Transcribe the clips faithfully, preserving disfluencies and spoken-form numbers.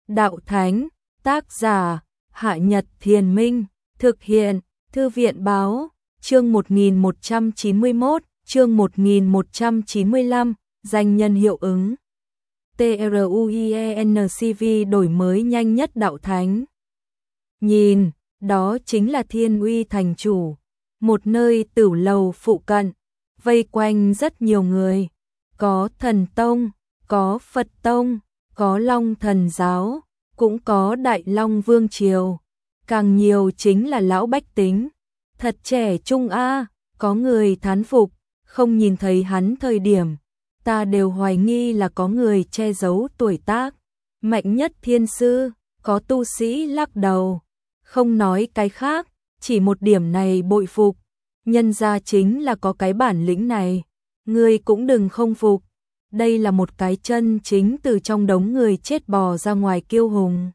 Đạo Thánh, tác giả, Hạ Nhật Thiền Minh, thực hiện, Thư viện Báo, chương một nghìn một trăm chín mươi mốt, chương một nghìn một trăm chín mươi lăm, danh nhân hiệu ứng. TRUIENCV đổi mới nhanh nhất Đạo Thánh. Nhìn, đó chính là Thiên Uy Thành Chủ, một nơi tửu lầu phụ cận, vây quanh rất nhiều người, có thần tông, có Phật tông, có Long Thần giáo, cũng có Đại Long Vương triều, càng nhiều chính là lão bách tính. Thật trẻ trung a, có người thán phục, không nhìn thấy hắn thời điểm, ta đều hoài nghi là có người che giấu tuổi tác. Mạnh nhất thiên sư, có tu sĩ lắc đầu, không nói cái khác, chỉ một điểm này bội phục, nhân ra chính là có cái bản lĩnh này, ngươi cũng đừng không phục. Đây là một cái chân chính từ trong đống người chết bò ra ngoài kiêu hùng.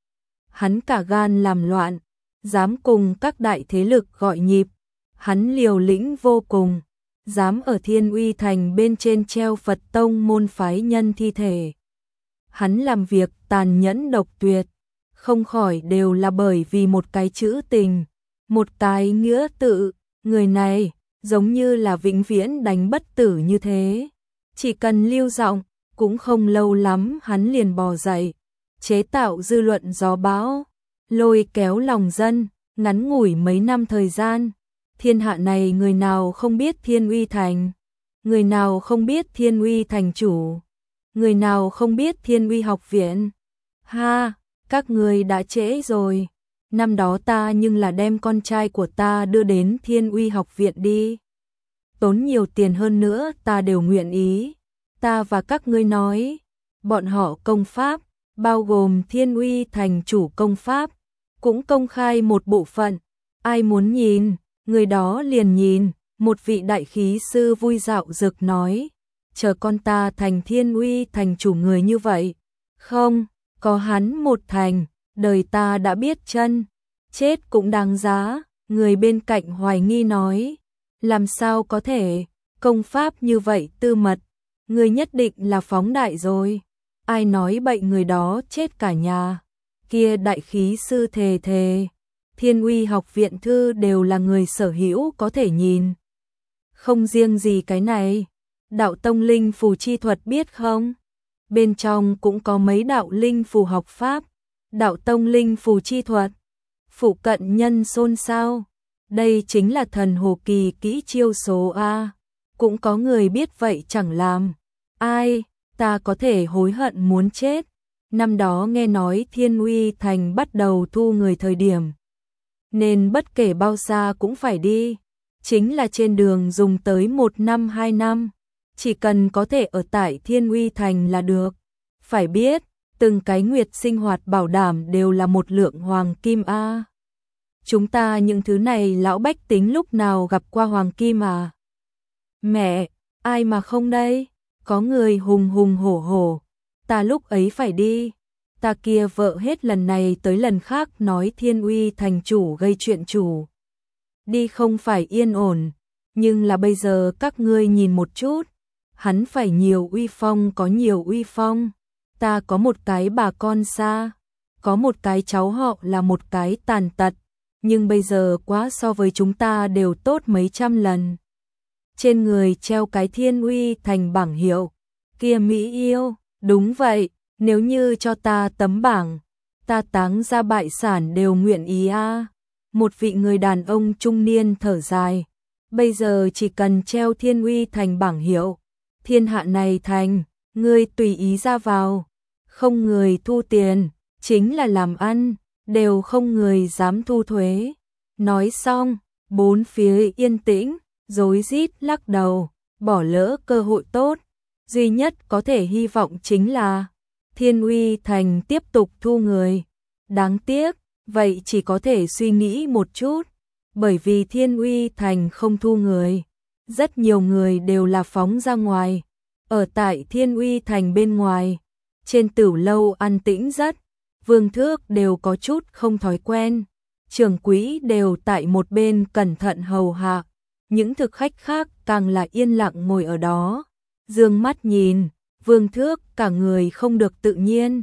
Hắn cả gan làm loạn, dám cùng các đại thế lực gọi nhịp, hắn liều lĩnh vô cùng, dám ở Thiên Uy Thành bên trên treo Phật tông môn phái nhân thi thể. Hắn làm việc tàn nhẫn độc tuyệt, không khỏi đều là bởi vì một cái chữ tình, một cái nghĩa tự, người này giống như là vĩnh viễn đánh bất tử như thế. Chỉ cần lưu giọng, cũng không lâu lắm hắn liền bò dậy, chế tạo dư luận gió bão, lôi kéo lòng dân, ngắn ngủi mấy năm thời gian. Thiên hạ này người nào không biết Thiên Uy Thành, người nào không biết Thiên Uy Thành Chủ, người nào không biết Thiên Uy Học Viện. Ha, các người đã trễ rồi, năm đó ta nhưng là đem con trai của ta đưa đến Thiên Uy Học Viện đi. Tốn nhiều tiền hơn nữa ta đều nguyện ý. Ta và các ngươi nói, bọn họ công pháp, bao gồm Thiên Uy Thành Chủ công pháp, cũng công khai một bộ phận, ai muốn nhìn, người đó liền nhìn. Một vị đại khí sư vui dạo dực nói, chờ con ta thành Thiên Uy Thành Chủ người như vậy, không, có hắn một thành, đời ta đã biết chân, chết cũng đáng giá. Người bên cạnh hoài nghi nói, làm sao có thể, công pháp như vậy tư mật, người nhất định là phóng đại rồi. Ai nói bệnh người đó chết cả nhà. Kia đại khí sư thề thề, Thiên Uy Học Viện thư đều là người sở hữu có thể nhìn. Không riêng gì cái này, đạo tông linh phù chi thuật biết không? Bên trong cũng có mấy đạo linh phù học pháp, đạo tông linh phù chi thuật. Phụ cận nhân xôn xao, đây chính là thần hồ kỳ kỹ chiêu số a. Cũng có người biết vậy chẳng làm. Ai, ta có thể hối hận muốn chết. Năm đó nghe nói Thiên Uy Thành bắt đầu thu người thời điểm, nên bất kể bao xa cũng phải đi. Chính là trên đường dùng tới một năm hai năm, chỉ cần có thể ở tại Thiên Uy Thành là được. Phải biết, từng cái nguyệt sinh hoạt bảo đảm đều là một lượng hoàng kim a. Chúng ta những thứ này lão bách tính lúc nào gặp qua hoàng kim à? Mẹ, ai mà không đây? Có người hùng hùng hổ hổ, ta lúc ấy phải đi, ta kia vợ hết lần này tới lần khác nói Thiên Uy Thành Chủ gây chuyện chủ. Đi không phải yên ổn, nhưng là bây giờ các ngươi nhìn một chút, hắn phải nhiều uy phong có nhiều uy phong, ta có một cái bà con xa, có một cái cháu họ là một cái tàn tật, nhưng bây giờ quá so với chúng ta đều tốt mấy trăm lần. Trên người treo cái Thiên Uy Thành bảng hiệu, kia Mỹ yêu, đúng vậy, nếu như cho ta tấm bảng, ta táng ra bại sản đều nguyện ý a. Một vị người đàn ông trung niên thở dài, bây giờ chỉ cần treo Thiên Uy Thành bảng hiệu, thiên hạ này thành, ngươi tùy ý ra vào, không người thu tiền, chính là làm ăn, đều không người dám thu thuế. Nói xong, bốn phía yên tĩnh, rối rít lắc đầu, bỏ lỡ cơ hội tốt. Duy nhất có thể hy vọng chính là Thiên Uy Thành tiếp tục thu người. Đáng tiếc, vậy chỉ có thể suy nghĩ một chút, bởi vì Thiên Uy Thành không thu người. Rất nhiều người đều là phóng ra ngoài, ở tại Thiên Uy Thành bên ngoài, trên tửu lâu an tĩnh rất, vương thước đều có chút không thói quen, trưởng quỹ đều tại một bên cẩn thận hầu hạ, những thực khách khác càng là yên lặng ngồi ở đó, dương mắt nhìn, vương thước cả người không được tự nhiên,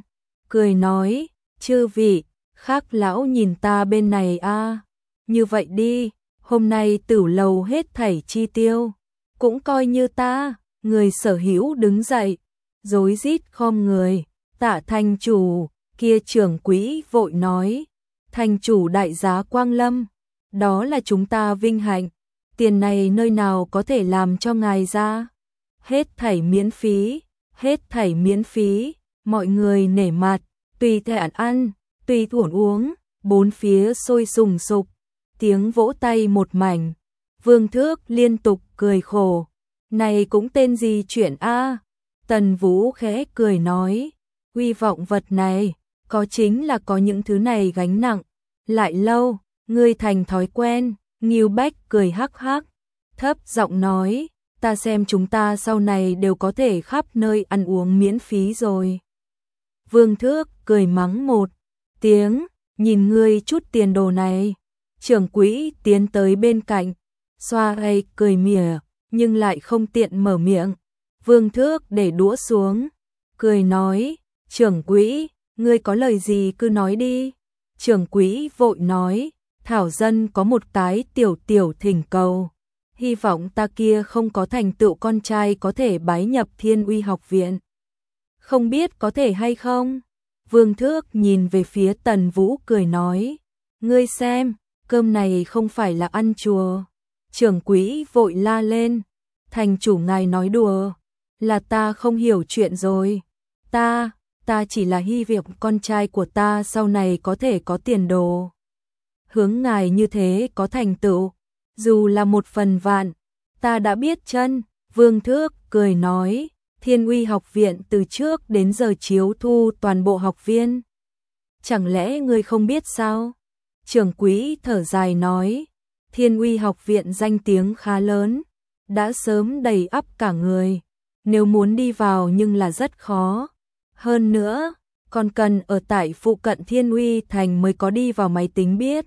cười nói, chư vị, khác lão nhìn ta bên này a, như vậy đi, hôm nay Tửu lầu hết thảy chi tiêu, cũng coi như ta. Người sở hữu đứng dậy, rối rít khom người, tạ thành chủ. Kia trưởng quỹ vội nói, thành chủ đại giá quang lâm, đó là chúng ta vinh hạnh, tiền này nơi nào có thể làm cho ngài ra, hết thảy miễn phí, hết thảy miễn phí, mọi người nể mặt, tùy thẹn ăn, tùy thuổn uống, bốn phía sôi sùng sục, tiếng vỗ tay một mảnh, Vương Thước liên tục cười khổ, này cũng tên gì chuyện a? Tần Vũ khẽ cười nói, uy vọng vật này, có chính là có những thứ này gánh nặng, lại lâu, ngươi thành thói quen. Ngưu Bách cười hắc hắc, thấp giọng nói, ta xem chúng ta sau này đều có thể khắp nơi ăn uống miễn phí rồi. Vương Thước cười mắng một tiếng, nhìn ngươi chút tiền đồ này. Trưởng quỹ tiến tới bên cạnh, xoa hay cười mỉa, nhưng lại không tiện mở miệng. Vương Thước để đũa xuống, cười nói, trưởng quỹ, ngươi có lời gì cứ nói đi. Trưởng quỹ vội nói, thảo dân có một cái tiểu tiểu thỉnh cầu, hy vọng ta kia không có thành tựu con trai có thể bái nhập Thiên Uy học viện. Không biết có thể hay không? Vương Thước nhìn về phía Tần Vũ cười nói, ngươi xem, cơm này không phải là ăn chùa. Trưởng quỹ vội la lên, thành chủ ngài nói đùa, là ta không hiểu chuyện rồi. Ta, ta chỉ là hy vọng con trai của ta sau này có thể có tiền đồ. Hướng ngài như thế có thành tựu, dù là một phần vạn, ta đã biết chân. Vương Thước cười nói, Thiên Uy học viện từ trước đến giờ chiếu thu toàn bộ học viên. Chẳng lẽ ngươi không biết sao? Trưởng quỹ thở dài nói, Thiên Uy học viện danh tiếng khá lớn, đã sớm đầy ắp cả người, nếu muốn đi vào nhưng là rất khó. Hơn nữa, còn cần ở tại phụ cận Thiên Uy thành mới có đi vào máy tính biết.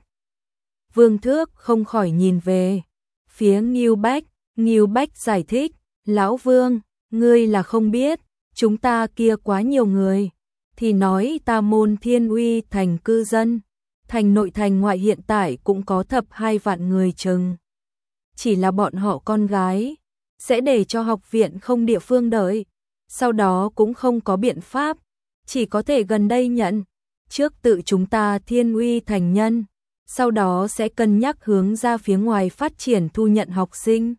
Vương Thước không khỏi nhìn về phía Ngưu Bách, Ngưu Bách giải thích, lão Vương, ngươi là không biết, chúng ta kia quá nhiều người, thì nói ta môn Thiên Uy thành cư dân, thành nội thành ngoại hiện tại cũng có thập hai vạn người chừng. Chỉ là bọn họ con gái, sẽ để cho học viện không địa phương đợi, sau đó cũng không có biện pháp, chỉ có thể gần đây nhận, trước tự chúng ta Thiên Uy thành nhân, sau đó sẽ cân nhắc hướng ra phía ngoài phát triển thu nhận học sinh.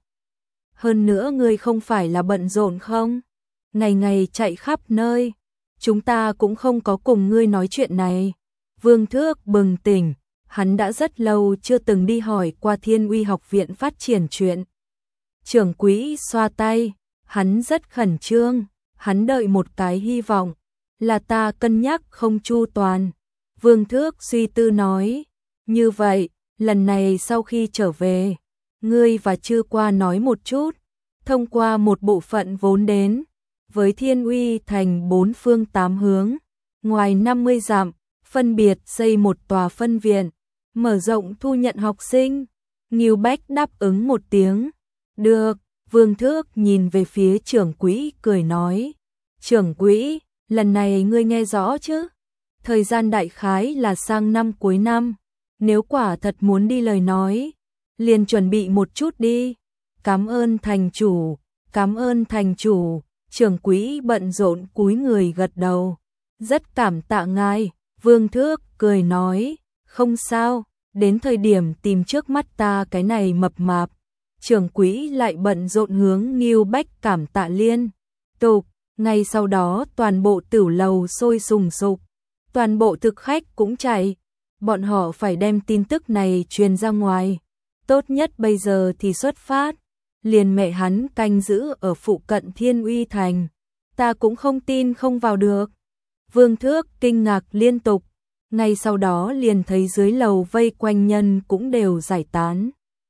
Hơn nữa ngươi không phải là bận rộn không? Ngày ngày chạy khắp nơi, chúng ta cũng không có cùng ngươi nói chuyện này. Vương Thước bừng tỉnh, hắn đã rất lâu chưa từng đi hỏi qua Thiên Uy học viện phát triển chuyện. Trưởng quỹ xoa tay, hắn rất khẩn trương, hắn đợi một cái hy vọng, là ta cân nhắc không chu toàn. Vương Thước suy tư nói, như vậy, lần này sau khi trở về, ngươi và Chư Qua nói một chút, thông qua một bộ phận vốn đến, với Thiên Uy thành bốn phương tám hướng, ngoài năm mươi dặm, phân biệt xây một tòa phân viện, mở rộng thu nhận học sinh. Ngưu Bách đáp ứng một tiếng, được. Vương Thước nhìn về phía trưởng quỹ cười nói, trưởng quỹ, lần này ngươi nghe rõ chứ? Thời gian đại khái là sang năm cuối năm, nếu quả thật muốn đi lời nói, liền chuẩn bị một chút đi. Cảm ơn thành chủ, cảm ơn thành chủ. Trưởng quỹ bận rộn cúi người gật đầu, rất cảm tạ ngài. Vương Thước cười nói, không sao, đến thời điểm tìm trước mắt ta cái này mập mạp. Trưởng quỹ lại bận rộn hướng Ngưu Bách cảm tạ liên tục. Ngay sau đó toàn bộ tửu lầu sôi sùng sục, toàn bộ thực khách cũng chạy, bọn họ phải đem tin tức này truyền ra ngoài, tốt nhất bây giờ thì xuất phát. Liền mẹ hắn canh giữ ở phụ cận Thiên Uy thành, ta cũng không tin không vào được. Vương Thước kinh ngạc liên tục, ngay sau đó liền thấy dưới lầu vây quanh nhân cũng đều giải tán.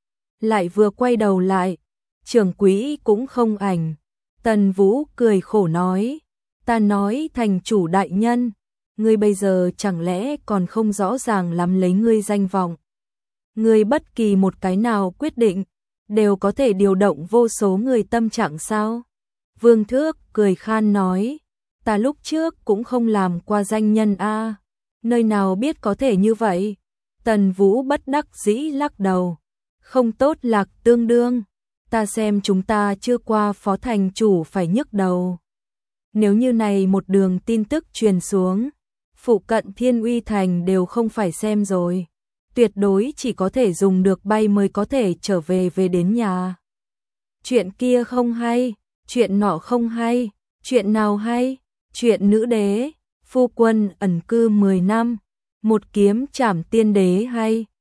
Lại vừa quay đầu lại, trưởng quỹ cũng không ảnh. Tần Vũ cười khổ nói, ta nói thành chủ đại nhân, ngươi bây giờ chẳng lẽ còn không rõ ràng lắm lấy ngươi danh vọng. Ngươi bất kỳ một cái nào quyết định, đều có thể điều động vô số người tâm trạng sao? Vương Thước cười khan nói, ta lúc trước cũng không làm qua danh nhân a, nơi nào biết có thể như vậy. Tần Vũ bất đắc dĩ lắc đầu, không tốt Lạc Tương đương, ta xem chúng ta chưa qua phó thành chủ phải nhức đầu. Nếu như này một đường tin tức truyền xuống, phụ cận Thiên Uy Thành đều không phải xem rồi, tuyệt đối chỉ có thể dùng được bay mới có thể trở về về đến nhà. Chuyện kia không hay, chuyện nọ không hay, chuyện nào hay, chuyện nữ đế, phu quân ẩn cư mười năm, một kiếm trảm tiên đế hay.